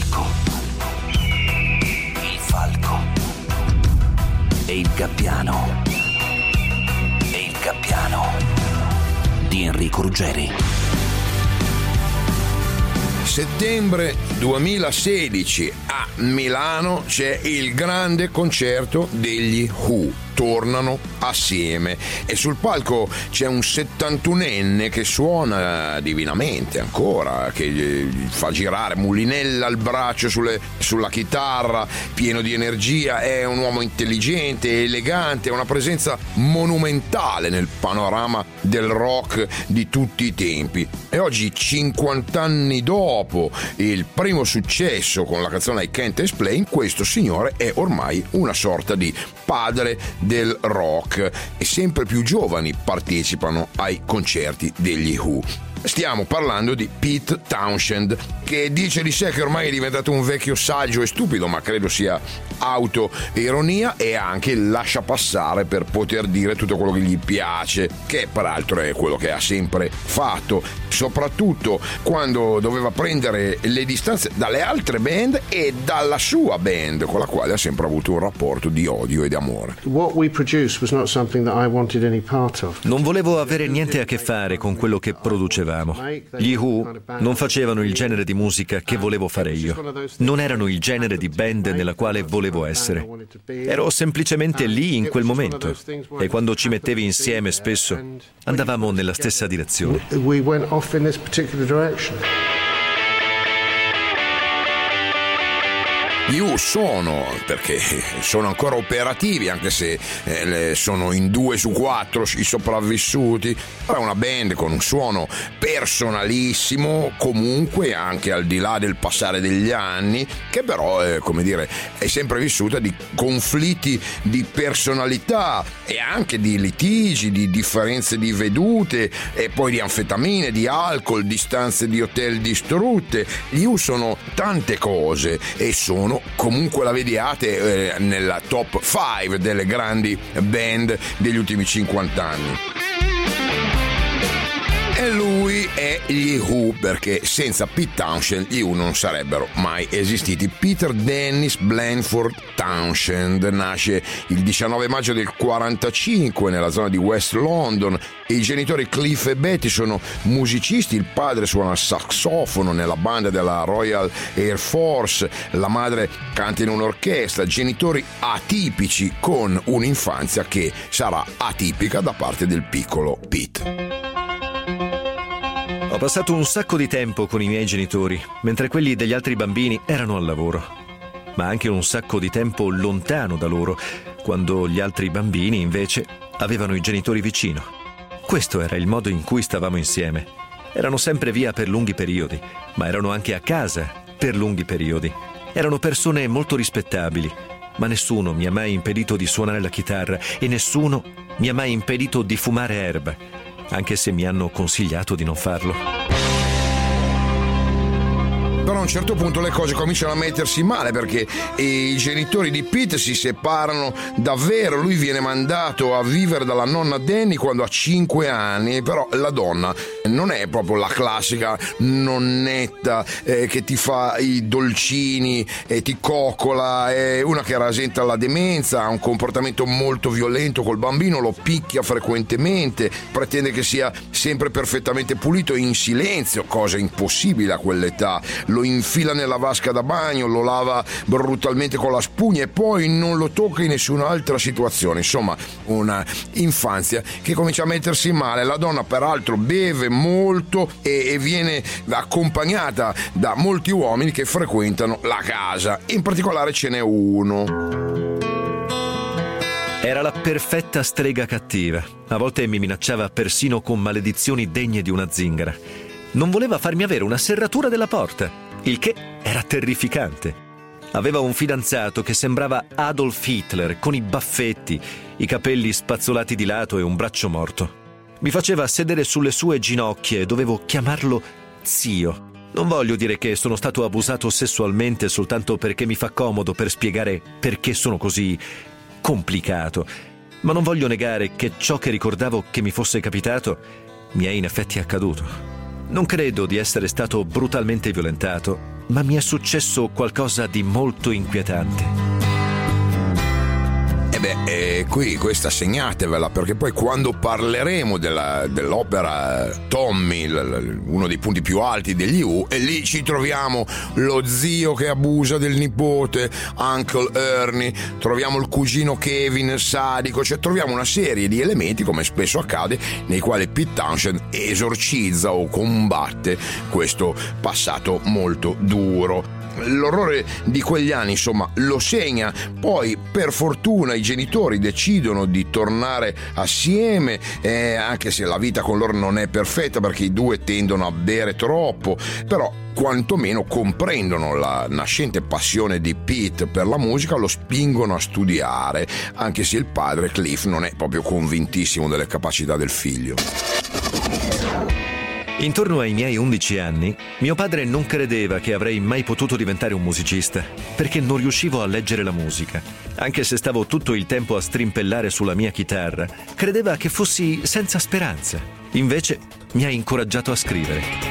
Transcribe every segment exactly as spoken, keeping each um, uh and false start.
falco, il falco e il gabbiano, e il gabbiano di Enrico Ruggeri. Settembre duemilasedici a Milano c'è il grande concerto degli Who. Tornano assieme e sul palco c'è un settantunenne che suona divinamente ancora, che fa girare mulinella al braccio sulle, sulla chitarra, pieno di energia. È un uomo intelligente, elegante, una presenza monumentale nel panorama del rock di tutti i tempi. E oggi, cinquanta anni dopo il primo successo con la canzone I Can't Explain, questo signore è ormai una sorta di padre del rock e sempre più giovani partecipano ai concerti degli Who. Stiamo parlando di Pete Townshend, che dice di sé che ormai è diventato un vecchio saggio e stupido, ma credo sia autoironia, e anche lascia passare per poter dire tutto quello che gli piace, che peraltro è quello che ha sempre fatto, soprattutto quando doveva prendere le distanze dalle altre band e dalla sua band, con la quale ha sempre avuto un rapporto di odio e di amore. Non volevo avere niente a che fare con quello che producevamo. Gli Who non facevano il genere di musica che volevo fare io. Non erano il genere di band nella quale volevo essere. Ero semplicemente lì in quel momento e quando ci mettevi insieme spesso andavamo nella stessa direzione. Gli Who sono, perché sono ancora operativi, anche se eh, sono in due su quattro i sopravvissuti, è una band con un suono personalissimo, comunque anche al di là del passare degli anni, che però eh, come dire, è sempre vissuta di conflitti di personalità e anche di litigi, di differenze di vedute e poi di anfetamine, di alcol, di stanze di hotel distrutte. Gli Who sono tante cose e sono, comunque la vediate eh, nella top cinque delle grandi band degli ultimi cinquanta anni. E lui è gli Who, perché senza Pete Townshend gli Who non sarebbero mai esistiti. Peter Dennis Blanford Townshend nasce il diciannove maggio del quarantacinque nella zona di West London. I genitori Cliff e Betty sono musicisti, il padre suona sassofono nella banda della Royal Air Force, la madre canta in un'orchestra. Genitori atipici con un'infanzia che sarà atipica da parte del piccolo Pete. Ho passato un sacco di tempo con i miei genitori, mentre quelli degli altri bambini erano al lavoro, ma anche un sacco di tempo lontano da loro, quando gli altri bambini invece avevano i genitori vicino. Questo era il modo in cui stavamo insieme. Erano sempre via per lunghi periodi, ma erano anche a casa per lunghi periodi. Erano persone molto rispettabili, ma nessuno mi ha mai impedito di suonare la chitarra e nessuno mi ha mai impedito di fumare erba, anche se mi hanno consigliato di non farlo. Però a un certo punto le cose cominciano a mettersi male, perché i genitori di Pete si separano davvero. Lui viene mandato a vivere dalla nonna Danny quando ha cinque anni, però la donna non è proprio la classica nonnetta eh, che ti fa i dolcini e ti coccola. È una che rasenta la demenza, ha un comportamento molto violento col bambino, lo picchia frequentemente, pretende che sia sempre perfettamente pulito e in silenzio, cosa impossibile a quell'età. Lo infila nella vasca da bagno, lo lava brutalmente con la spugna e poi non lo tocca in nessun'altra situazione. Insomma, una infanzia che comincia a mettersi male. La donna peraltro beve molto e, e viene accompagnata da molti uomini che frequentano la casa. In particolare ce n'è uno. Era la perfetta strega cattiva. A volte mi minacciava persino con maledizioni degne di una zingara. Non voleva farmi avere una serratura della porta, il che era terrificante. Aveva un fidanzato che sembrava Adolf Hitler, con i baffetti, i capelli spazzolati di lato e un braccio morto. Mi faceva sedere sulle sue ginocchia e dovevo chiamarlo zio. Non voglio dire che sono stato abusato sessualmente soltanto perché mi fa comodo per spiegare perché sono così complicato, ma non voglio negare che ciò che ricordavo che mi fosse capitato mi è in effetti accaduto. Non credo di essere stato brutalmente violentato, ma mi è successo qualcosa di molto inquietante. E beh, eh, qui questa segnatevela, perché poi quando parleremo della, dell'opera Tommy, l, l, uno dei punti più alti degli Who, e lì ci troviamo lo zio che abusa del nipote, Uncle Ernie, troviamo il cugino Kevin sadico, cioè troviamo una serie di elementi, come spesso accade, nei quali Pete Townshend esorcizza o combatte questo passato molto duro. L'orrore di quegli anni, insomma, lo segna. Poi, per fortuna, i genitori decidono di tornare assieme, eh, anche se la vita con loro non è perfetta, perché i due tendono a bere troppo, però quantomeno comprendono la nascente passione di Pete per la musica, lo spingono a studiare, anche se il padre Cliff non è proprio convintissimo delle capacità del figlio. Intorno ai miei undici anni, mio padre non credeva che avrei mai potuto diventare un musicista, perché non riuscivo a leggere la musica. Anche se stavo tutto il tempo a strimpellare sulla mia chitarra, credeva che fossi senza speranza. Invece, mi ha incoraggiato a scrivere.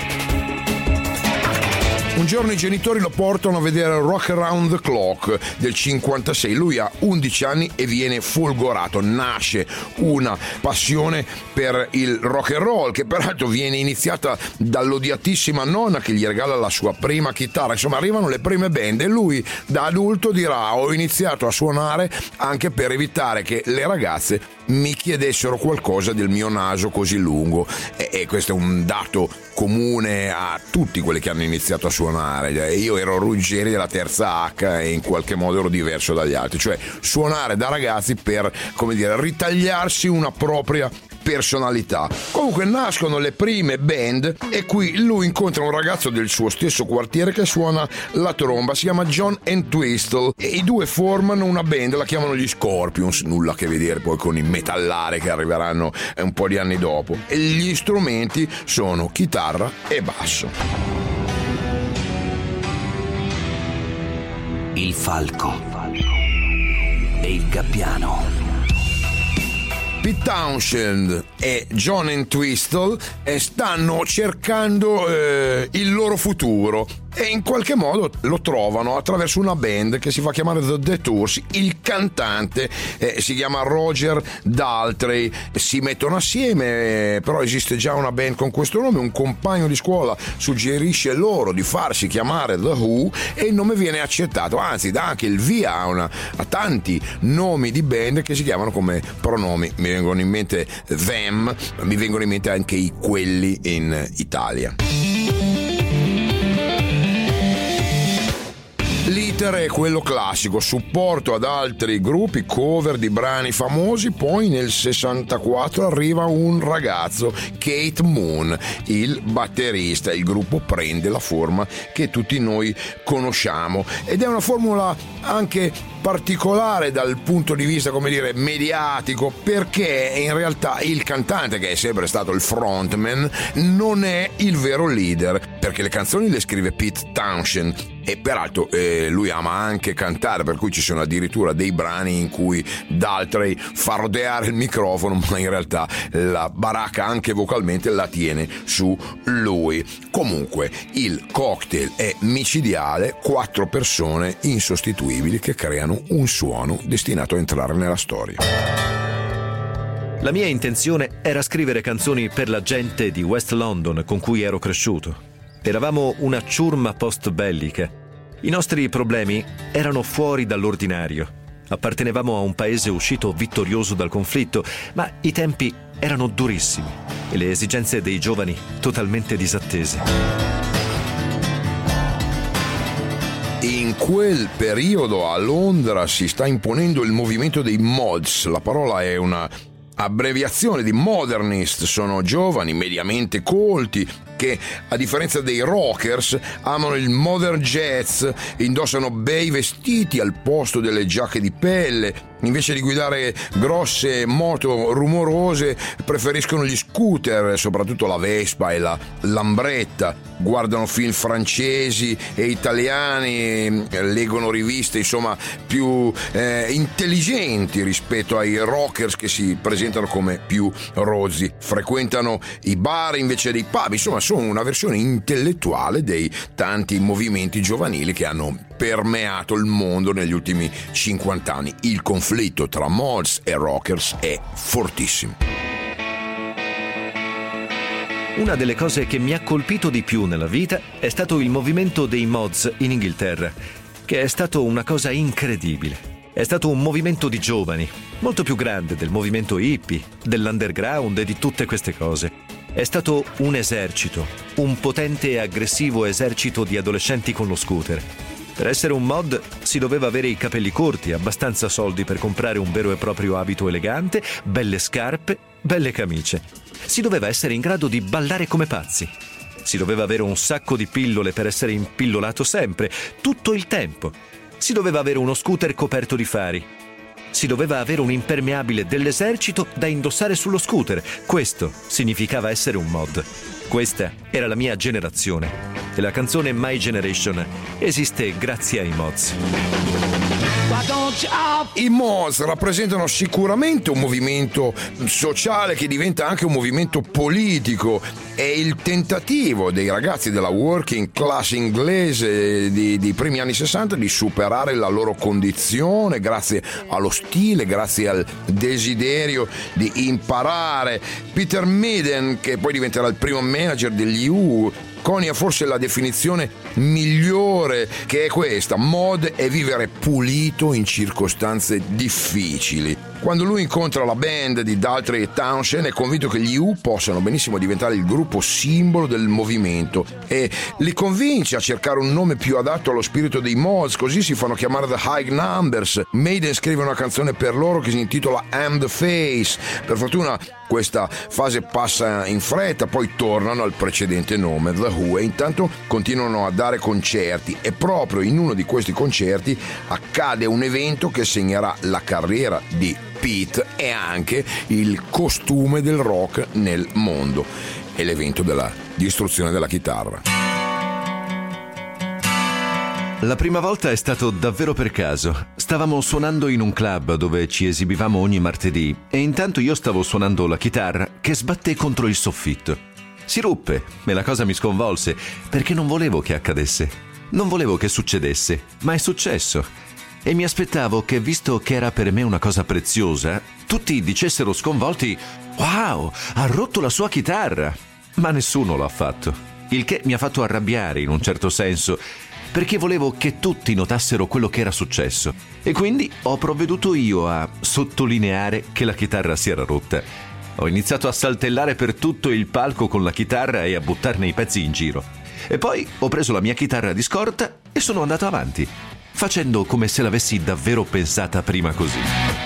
Un giorno i genitori lo portano a vedere Rock Around the Clock del cinquantasei. Lui ha undici anni e viene folgorato. Nasce una passione per il rock and roll, che peraltro viene iniziata dall'odiatissima nonna che gli regala la sua prima chitarra. Insomma, arrivano le prime band e lui da adulto dirà: ho iniziato a suonare anche per evitare che le ragazze mi chiedessero qualcosa del mio naso così lungo. E, e questo è un dato comune a tutti quelli che hanno iniziato a suonare. Io ero Ruggeri della terza H e in qualche modo ero diverso dagli altri, cioè suonare da ragazzi per, come dire, ritagliarsi una propria personalità. Comunque nascono le prime band e qui lui incontra un ragazzo del suo stesso quartiere che suona la tromba, si chiama John Entwistle, e i due formano una band, la chiamano gli Scorpions, nulla a che vedere poi con i metallari che arriveranno un po' di anni dopo, e gli strumenti sono chitarra e basso. Il falco e il gabbiano. Pete Townshend e John Entwistle stanno cercando eh, il loro futuro e in qualche modo lo trovano attraverso una band che si fa chiamare The Detours. Il cantante eh, si chiama Roger Daltrey. Si mettono assieme, eh, però esiste già una band con questo nome. Un compagno di scuola suggerisce loro di farsi chiamare The Who e il nome viene accettato, anzi dà anche il via a, una, a tanti nomi di band che si chiamano come pronomi. Mi vengono in mente them, mi vengono in mente anche i quelli in Italia. L'iter è quello classico, supporto ad altri gruppi, cover di brani famosi. Poi nel sessantaquattro arriva un ragazzo, Keith Moon, il batterista. Il gruppo prende la forma che tutti noi conosciamo ed è una formula anche particolare dal punto di vista, come dire, mediatico, perché in realtà il cantante, che è sempre stato il frontman, non è il vero leader, perché le canzoni le scrive Pete Townshend e peraltro eh, lui ama anche cantare, per cui ci sono addirittura dei brani in cui Daltrey fa rodeare il microfono, ma in realtà la baracca anche vocalmente la tiene su lui. Comunque il cocktail è micidiale, quattro persone insostituibili che creano un suono destinato a entrare nella storia. La mia intenzione era scrivere canzoni per la gente di West London con cui ero cresciuto. Eravamo una ciurma post-bellica. I nostri problemi erano fuori dall'ordinario. Appartenevamo a un paese uscito vittorioso dal conflitto, ma i tempi erano durissimi e le esigenze dei giovani totalmente disattese. In quel periodo a Londra si sta imponendo il movimento dei mods. La parola è una abbreviazione di modernist, sono giovani mediamente colti che, a differenza dei rockers, amano il modern jazz, indossano bei vestiti al posto delle giacche di pelle, invece di guidare grosse moto rumorose preferiscono gli scooter, soprattutto la Vespa e la Lambretta, guardano film francesi e italiani, leggono riviste insomma più eh, intelligenti rispetto ai rockers che si presentano come più rozzi, frequentano i bar invece dei pub, insomma sono una versione intellettuale dei tanti movimenti giovanili che hanno permeato il mondo negli ultimi cinquanta anni. Il conflitto tra mods e rockers è fortissimo. Una delle cose che mi ha colpito di più nella vita è stato il movimento dei mods in Inghilterra, che è stato una cosa incredibile. È stato un movimento di giovani, molto più grande del movimento hippie, dell'underground e di tutte queste cose. È stato un esercito, un potente e aggressivo esercito di adolescenti con lo scooter. Per essere un mod si doveva avere i capelli corti, abbastanza soldi per comprare un vero e proprio abito elegante, belle scarpe, belle camicie. Si doveva essere in grado di ballare come pazzi. Si doveva avere un sacco di pillole per essere impillolato sempre, tutto il tempo. Si doveva avere uno scooter coperto di fari. Si doveva avere un impermeabile dell'esercito da indossare sullo scooter. Questo significava essere un mod. Questa era la mia generazione. E la canzone My Generation esiste grazie ai mods. I mods rappresentano sicuramente un movimento sociale che diventa anche un movimento politico. È il tentativo dei ragazzi della working class inglese di, di primi anni sessanta di superare la loro condizione grazie allo stile, grazie al desiderio di imparare. Peter Meaden, che poi diventerà il primo manager degli U, conia forse la definizione migliore, che è questa: mod è vivere pulito in circostanze difficili. Quando lui incontra la band di Daltrey e Townshend è convinto che gli U possano benissimo diventare il gruppo simbolo del movimento e li convince a cercare un nome più adatto allo spirito dei mods, così si fanno chiamare The High Numbers. Maiden scrive una canzone per loro che si intitola I'm the Face. Per fortuna questa fase passa in fretta, poi tornano al precedente nome, The Who, e intanto continuano a dare concerti, e proprio in uno di questi concerti accade un evento che segnerà la carriera di Pete e anche il costume del rock nel mondo. È l'evento della distruzione della chitarra. La prima volta è stato davvero per caso. Stavamo suonando in un club dove ci esibivamo ogni martedì e intanto io stavo suonando la chitarra che sbatté contro il soffitto. Si ruppe e la cosa mi sconvolse perché non volevo che accadesse. Non volevo che succedesse, ma è successo. E mi aspettavo che, visto che era per me una cosa preziosa, tutti dicessero sconvolti: «Wow, ha rotto la sua chitarra!» Ma nessuno l'ha fatto. Il che mi ha fatto arrabbiare in un certo senso, perché volevo che tutti notassero quello che era successo. E quindi ho provveduto io a sottolineare che la chitarra si era rotta. Ho iniziato a saltellare per tutto il palco con la chitarra e a buttarne i pezzi in giro. E poi ho preso la mia chitarra di scorta e sono andato avanti, facendo come se l'avessi davvero pensata prima così.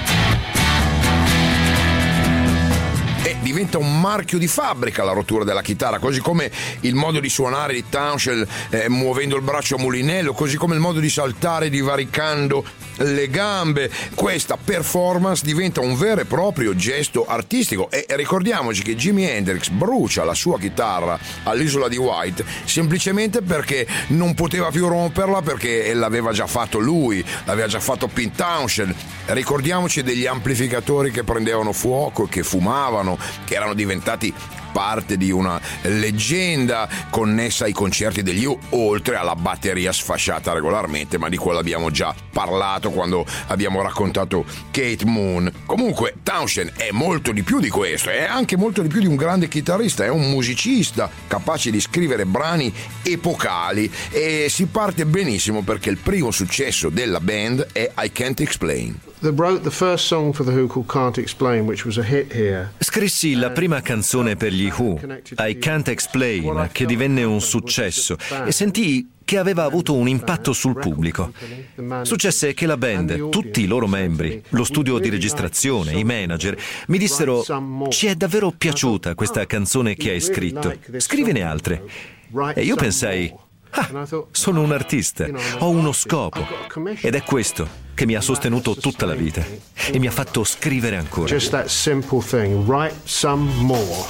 E diventa un marchio di fabbrica la rottura della chitarra, così come il modo di suonare di Townshend eh, muovendo il braccio a mulinello, così come il modo di saltare divaricando le gambe. Questa performance diventa un vero e proprio gesto artistico, e ricordiamoci che Jimi Hendrix brucia la sua chitarra all'isola di White semplicemente perché non poteva più romperla, perché l'aveva già fatto lui, l'aveva già fatto Pete Townshend. Ricordiamoci degli amplificatori che prendevano fuoco e che fumavano, che erano diventati parte di una leggenda connessa ai concerti degli U, oltre alla batteria sfasciata regolarmente, ma di quello abbiamo già parlato quando abbiamo raccontato Kate Moon. Comunque Townshend è molto di più di questo, è anche molto di più di un grande chitarrista, è un musicista capace di scrivere brani epocali, e si parte benissimo perché il primo successo della band è I Can't Explain. Scrissi la prima canzone per gli Who, I Can't Explain, che divenne un successo, e sentii che aveva avuto un impatto sul pubblico. Successe che la band, tutti i loro membri, lo studio di registrazione, i manager, mi dissero: «Ci è davvero piaciuta questa canzone che hai scritto, scrivine altre». E io pensai: «Ah, sono un artista, ho uno scopo, ed è questo che mi ha sostenuto tutta la vita e mi ha fatto scrivere ancora. Just that simple thing, write some more.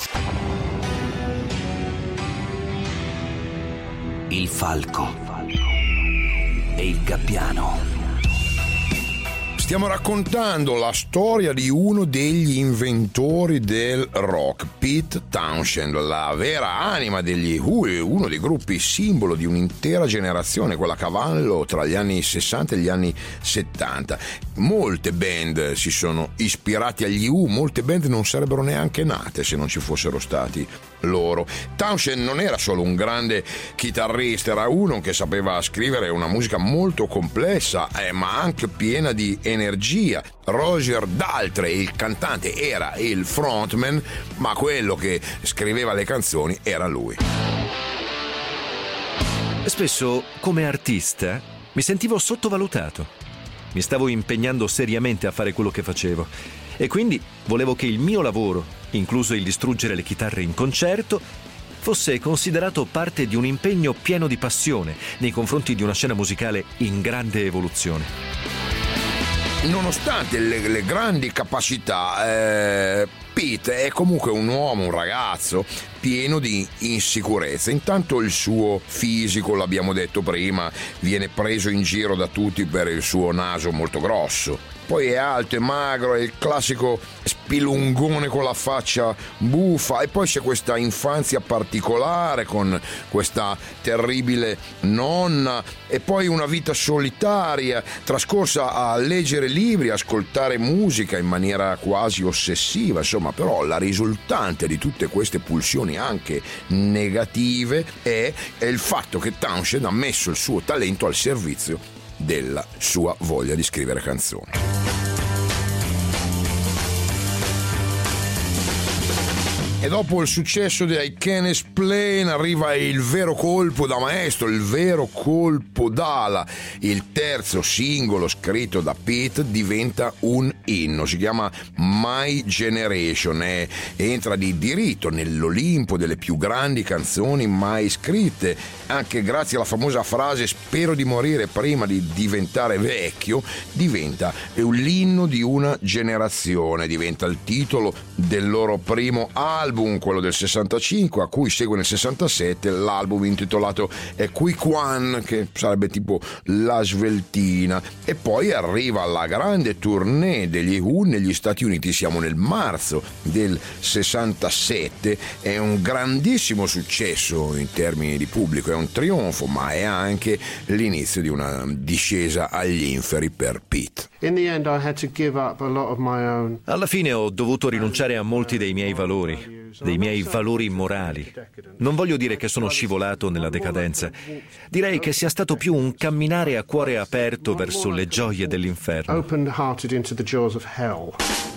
Il falco e il gabbiano. Stiamo raccontando la storia di uno degli inventori del rock, Pete Townshend, la vera anima degli Who, uno dei gruppi simbolo di un'intera generazione, quella a cavallo tra gli anni sessanta e gli anni settanta. Molte band si sono ispirati agli Who, molte band non sarebbero neanche nate se non ci fossero stati loro. Townshend non era solo un grande chitarrista, era uno che sapeva scrivere una musica molto complessa, eh, ma anche piena di energia. Roger Daltrey, il cantante, era il frontman, ma quello che scriveva le canzoni era lui. Spesso, come artista, mi sentivo sottovalutato. Mi stavo impegnando seriamente a fare quello che facevo e quindi volevo che il mio lavoro, incluso il distruggere le chitarre in concerto, fosse considerato parte di un impegno pieno di passione nei confronti di una scena musicale in grande evoluzione. Nonostante le, le grandi capacità, eh, Pete è comunque un uomo, un ragazzo pieno di insicurezza. Intanto il suo fisico, l'abbiamo detto prima, viene preso in giro da tutti per il suo naso molto grosso. Poi è alto e magro, è il classico spilungone con la faccia buffa, e poi c'è questa infanzia particolare con questa terribile nonna, e poi una vita solitaria trascorsa a leggere libri, ascoltare musica in maniera quasi ossessiva. Insomma, però la risultante di tutte queste pulsioni anche negative è, è il fatto che Townshend ha messo il suo talento al servizio della sua voglia di scrivere canzoni. E dopo il successo di I Can Explain arriva il vero colpo da maestro, il vero colpo d'ala. Il terzo singolo scritto da Pete diventa un inno, si chiama My Generation e entra di diritto nell'Olimpo delle più grandi canzoni mai scritte, anche grazie alla famosa frase "spero di morire prima di diventare vecchio". Diventa l'inno di una generazione, diventa il titolo del loro primo album, quello del sessantacinque, a cui segue nel sessantasette l'album intitolato Quick One, che sarebbe tipo la sveltina, e poi arriva la grande tournée degli Who negli Stati Uniti. Siamo nel marzo del sessantasette, è un grandissimo successo in termini di pubblico, è un trionfo, ma è anche l'inizio di una discesa agli inferi per Pete. In the end, I had to give up a lot of my own. Alla fine ho dovuto rinunciare a molti dei miei valori, dei miei valori morali. Non voglio dire che sono scivolato nella decadenza. Direi che sia stato più un camminare a cuore aperto verso le gioie dell'inferno. Open-hearted into the jaws of hell.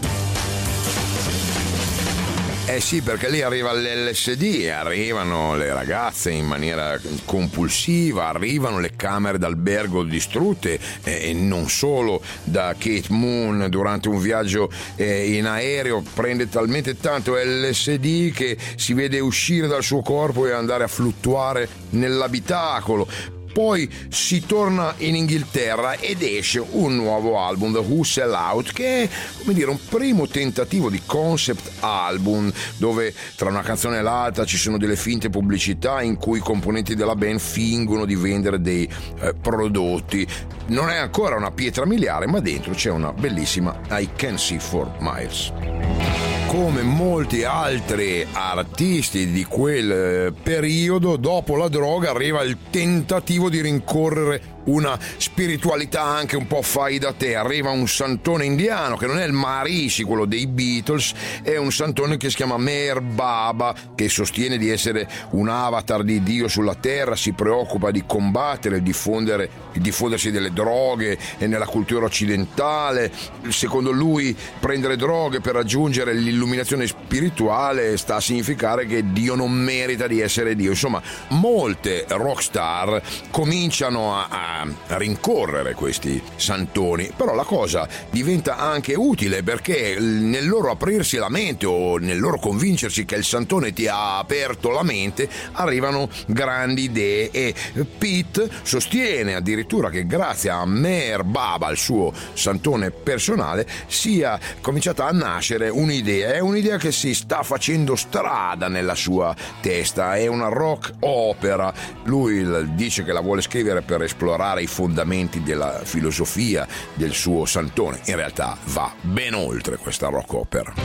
Eh sì, perché lì arriva l'L S D, arrivano le ragazze in maniera compulsiva, arrivano le camere d'albergo distrutte, eh, e non solo da Kate Moon durante un viaggio eh, in aereo. Prende talmente tanto L S D che si vede uscire dal suo corpo e andare a fluttuare nell'abitacolo. Poi si torna in Inghilterra ed esce un nuovo album, The Who Sell Out, che è, come dire, un primo tentativo di concept album, dove tra una canzone e l'altra ci sono delle finte pubblicità in cui i componenti della band fingono di vendere dei eh, prodotti. Non è ancora una pietra miliare, ma dentro c'è una bellissima I Can See Four Miles. Come molti altri artisti di quel periodo, dopo la droga arriva il tentativo di rincorrere una spiritualità anche un po' fai da te. Arriva un santone indiano che non è il Maharishi, quello dei Beatles, è un santone che si chiama Meher Baba, che sostiene di essere un avatar di Dio sulla terra, si preoccupa di combattere il diffondere, il diffondersi delle droghe e nella cultura occidentale. Secondo lui prendere droghe per raggiungere l'illuminazione spirituale sta a significare che Dio non merita di essere Dio. Insomma, molte rockstar cominciano a, a a rincorrere questi santoni, però la cosa diventa anche utile perché nel loro aprirsi la mente o nel loro convincersi che il santone ti ha aperto la mente arrivano grandi idee, e Pete sostiene addirittura che grazie a Meher Baba, il suo santone personale, sia cominciata a nascere un'idea, è un'idea che si sta facendo strada nella sua testa, è una rock opera. Lui dice che la vuole scrivere per esplorare i fondamenti della filosofia del suo santone, in realtà va ben oltre questa rock opera.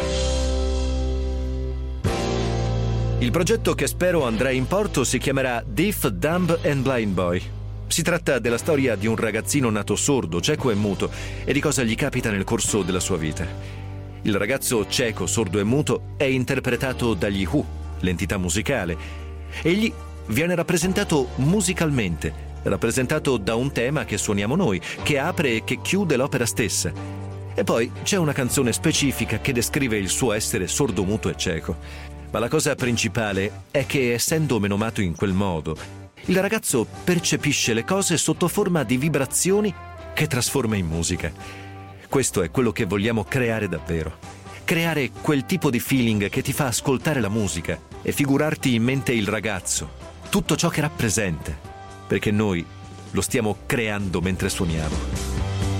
Il progetto che spero andrà in porto si chiamerà Deaf, Dumb and Blind Boy. Si tratta della storia di un ragazzino nato sordo, cieco e muto e di cosa gli capita nel corso della sua vita. Il ragazzo cieco, sordo e muto è interpretato dagli Who, l'entità musicale. Egli viene rappresentato musicalmente, rappresentato da un tema che suoniamo noi, che apre e che chiude l'opera stessa. E poi c'è una canzone specifica che descrive il suo essere sordo, muto e cieco. Ma la cosa principale è che, essendo menomato in quel modo, il ragazzo percepisce le cose sotto forma di vibrazioni che trasforma in musica. Questo è quello che vogliamo creare davvero. Creare quel tipo di feeling che ti fa ascoltare la musica e figurarti in mente il ragazzo, tutto ciò che rappresenta, perché noi lo stiamo creando mentre suoniamo.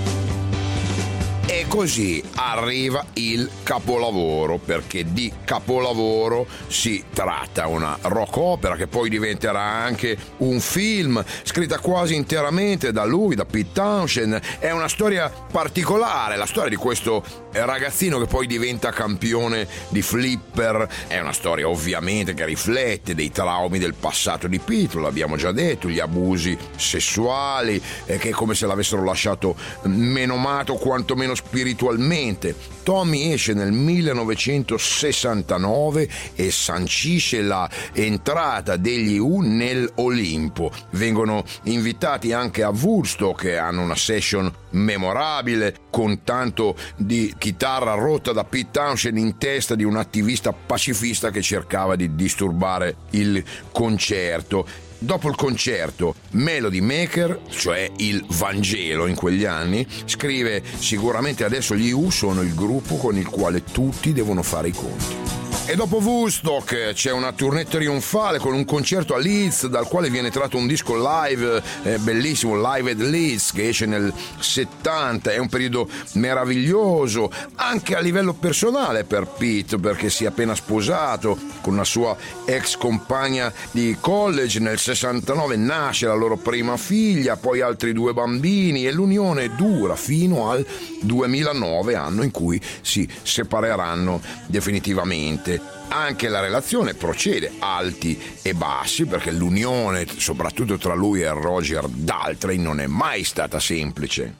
E così arriva il capolavoro, perché di capolavoro si tratta, una rock opera che poi diventerà anche un film, scritta quasi interamente da lui, da Pete Townshend. È una storia particolare, la storia di questo ragazzino che poi diventa campione di flipper. È una storia ovviamente che riflette dei traumi del passato di Pete, lo abbiamo già detto, gli abusi sessuali, eh, che è come se l'avessero lasciato menomato quantomeno spiritualmente. Tommy esce nel millenovecentosessantanove e sancisce la entrata degli Who nell'Olimpo. Vengono invitati anche a Woodstock, che hanno una session memorabile con tanto di chitarra rotta da Pete Townshend in testa di un attivista pacifista che cercava di disturbare il concerto. Dopo il concerto, Melody Maker, cioè il Vangelo in quegli anni, scrive: sicuramente adesso gli Who sono il gruppo con il quale tutti devono fare i conti. E dopo Woodstock c'è una tournée trionfale con un concerto a Leeds, dal quale viene tratto un disco live eh, bellissimo, Live at Leeds, che esce nel settanta. È un periodo meraviglioso anche a livello personale per Pete, perché si è appena sposato con una sua ex compagna di college. Nel sessantanove nasce la loro prima figlia, poi altri due bambini, e l'unione dura fino al duemilanove, anno in cui si separeranno definitivamente. Anche la relazione procede alti e bassi, perché l'unione, soprattutto tra lui e Roger Daltrey, non è mai stata semplice.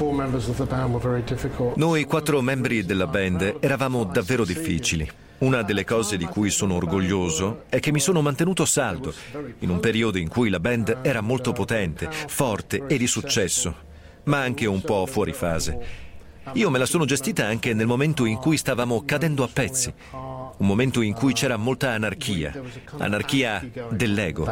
Noi quattro membri della band eravamo davvero difficili. Una delle cose di cui sono orgoglioso è che mi sono mantenuto saldo in un periodo in cui la band era molto potente, forte e di successo, ma anche un po' fuori fase. Io me la sono gestita anche nel momento in cui stavamo cadendo a pezzi, un momento in cui c'era molta anarchia, anarchia dell'ego.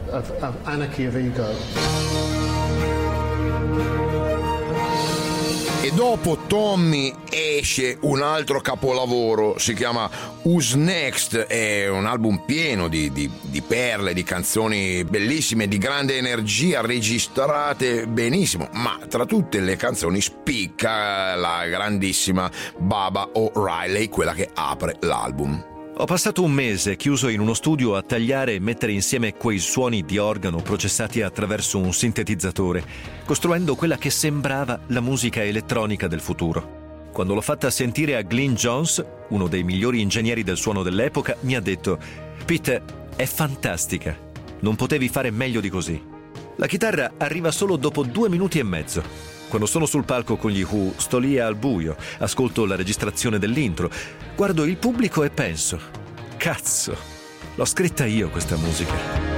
E dopo Tommy esce un altro capolavoro, si chiama Who's Next, è un album pieno di, di, di perle, di canzoni bellissime, di grande energia, registrate benissimo, ma tra tutte le canzoni spicca la grandissima Baba O'Riley, quella che apre l'album. Ho passato un mese chiuso in uno studio a tagliare e mettere insieme quei suoni di organo processati attraverso un sintetizzatore, costruendo quella che sembrava la musica elettronica del futuro. Quando l'ho fatta sentire a Glyn Johns, uno dei migliori ingegneri del suono dell'epoca, mi ha detto: «Pete, è fantastica, non potevi fare meglio di così». La chitarra arriva solo dopo due minuti e mezzo. Quando sono sul palco con gli Who, sto lì al buio, ascolto la registrazione dell'intro, guardo il pubblico e penso: cazzo, l'ho scritta io questa musica.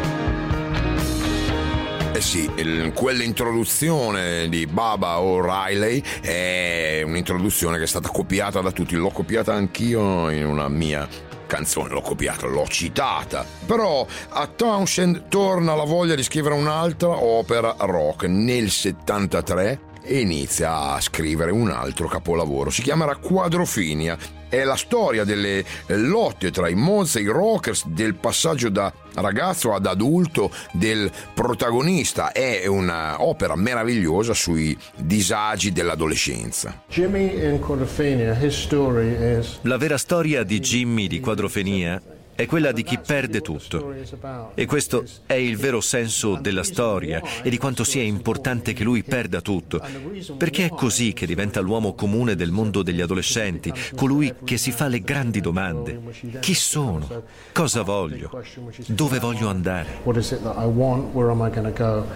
Eh sì, il, quell'introduzione di Baba O'Riley è un'introduzione che è stata copiata da tutti, l'ho copiata anch'io in una mia canzone, l'ho copiata, l'ho citata. Però a Townshend torna la voglia di scrivere un'altra opera rock nel settantatré e inizia a scrivere un altro capolavoro. Si chiamerà Quadrophenia. È la storia delle lotte tra i Mods e i Rockers, del passaggio da ragazzo ad adulto del protagonista. È un'opera meravigliosa sui disagi dell'adolescenza. Jimmy in Quadrophenia, his story is... La vera storia di Jimmy di Quadrophenia è quella di chi perde tutto. E questo è il vero senso della storia e di quanto sia importante che lui perda tutto. Perché è così che diventa l'uomo comune del mondo degli adolescenti, colui che si fa le grandi domande. Chi sono? Cosa voglio? Dove voglio andare? What is it that I want? Where am I going to go?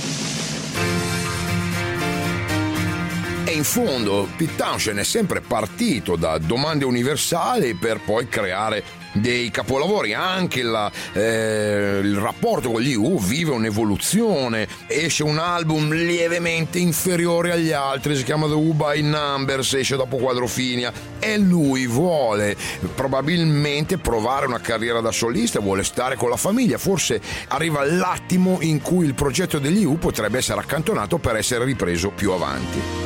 E in fondo Pete Townshend è sempre partito da domande universali per poi creare dei capolavori. Anche la, eh, il rapporto con gli U vive un'evoluzione. Esce un album lievemente inferiore agli altri, si chiama The Who by Numbers, esce dopo Quadrophenia, e lui vuole probabilmente provare una carriera da solista, vuole stare con la famiglia. Forse arriva l'attimo in cui il progetto degli U potrebbe essere accantonato per essere ripreso più avanti.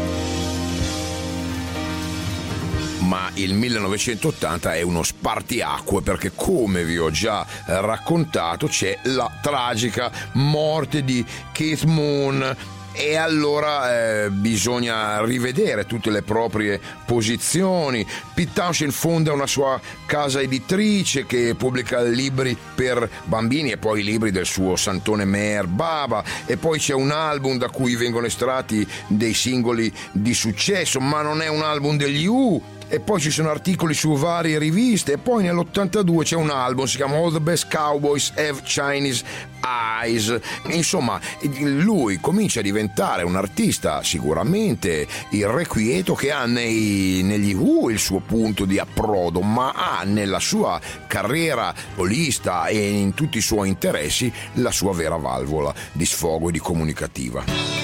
Ma il millenovecentottanta è uno spartiacque, perché, come vi ho già raccontato, c'è la tragica morte di Keith Moon. E allora eh, bisogna rivedere tutte le proprie posizioni. Pete Townshend fonda una sua casa editrice che pubblica libri per bambini e poi libri del suo santone Meher Baba, e poi c'è un album da cui vengono estratti dei singoli di successo, ma non è un album degli U. E poi ci sono articoli su varie riviste, e poi nell'ottantadue c'è un album, si chiama All the Best Cowboys Have Chinese Eyes. Insomma, lui comincia a diventare un artista sicuramente irrequieto, che ha nei, negli U il suo punto di approdo, ma ha nella sua carriera solista e in tutti i suoi interessi la sua vera valvola di sfogo e di comunicativa.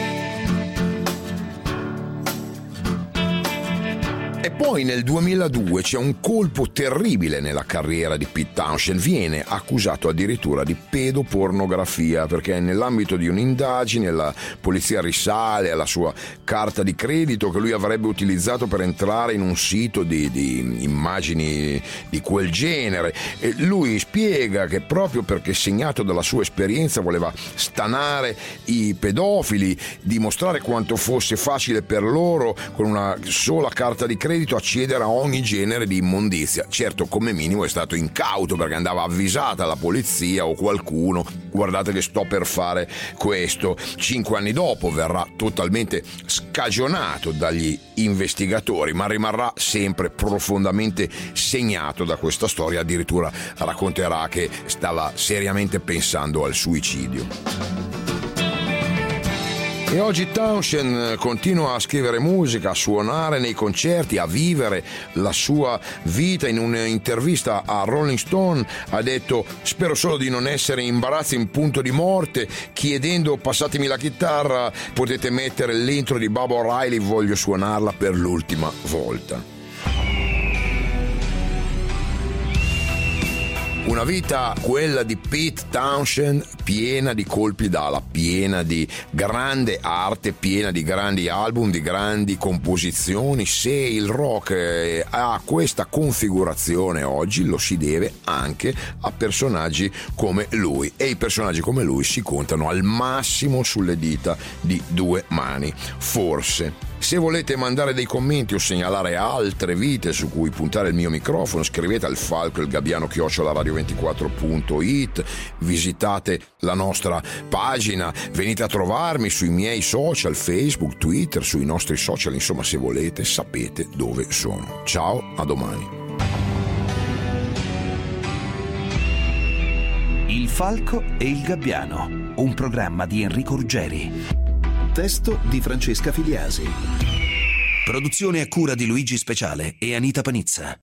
E poi nel duemiladue c'è un colpo terribile nella carriera di Pete Townshend. Viene accusato addirittura di pedopornografia, perché nell'ambito di un'indagine la polizia risale alla sua carta di credito che lui avrebbe utilizzato per entrare in un sito di, di immagini di quel genere. E lui spiega che proprio perché, segnato dalla sua esperienza, voleva stanare i pedofili, dimostrare quanto fosse facile per loro con una sola carta di credito accedere a ogni genere di immondizia. Certo, come minimo è stato incauto, perché andava avvisata la polizia o qualcuno: guardate che sto per fare questo. Cinque anni dopo verrà totalmente scagionato dagli investigatori, ma rimarrà sempre profondamente segnato da questa storia. Addirittura racconterà che stava seriamente pensando al suicidio. E oggi Townshend continua a scrivere musica, a suonare nei concerti, a vivere la sua vita. In un'intervista a Rolling Stone ha detto: spero solo di non essere in imbarazzo in punto di morte, chiedendo passatemi la chitarra, potete mettere l'intro di Baba O'Reilly, voglio suonarla per l'ultima volta. Una vita, quella di Pete Townshend, piena di colpi d'ala, piena di grande arte, piena di grandi album, di grandi composizioni. Se il rock ha questa configurazione oggi, lo si deve anche a personaggi come lui, e i personaggi come lui si contano al massimo sulle dita di due mani, forse. Se volete mandare dei commenti o segnalare altre vite su cui puntare il mio microfono, scrivete al falco il gabbiano chiocciola radio ventiquattro punto it, visitate la nostra pagina, venite a trovarmi sui miei social, Facebook, Twitter, sui nostri social, insomma, se volete sapete dove sono. Ciao, a domani. Il falco e il gabbiano, un programma di Enrico Ruggeri. Testo di Francesca Filiasi. Produzione a cura di Luigi Speciale e Anita Panizza.